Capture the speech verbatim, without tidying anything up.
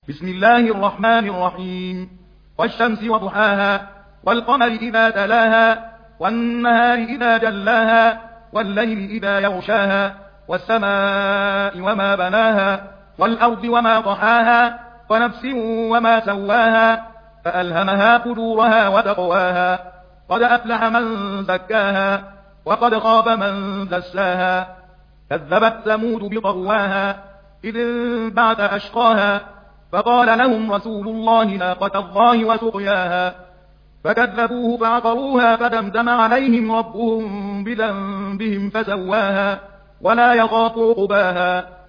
بسم الله الرحمن الرحيم. والشمس وضحاها والقمر إذا تلاها والنهار إذا جلاها والليل إذا يغشاها والسماء وما بناها والأرض وما طحاها ونفس وما سواها فألهمها فجورها وتقواها قد أفلح من زكاها وقد خاب من دساها كذبت ثمود بطغواها إذ انبعث أشقاها فقال لهم رسول الله ناقة الله وسقياها فكذبوه فعقروها فدمدم عليهم ربهم بذنبهم فسواها ولا يخاف عقباها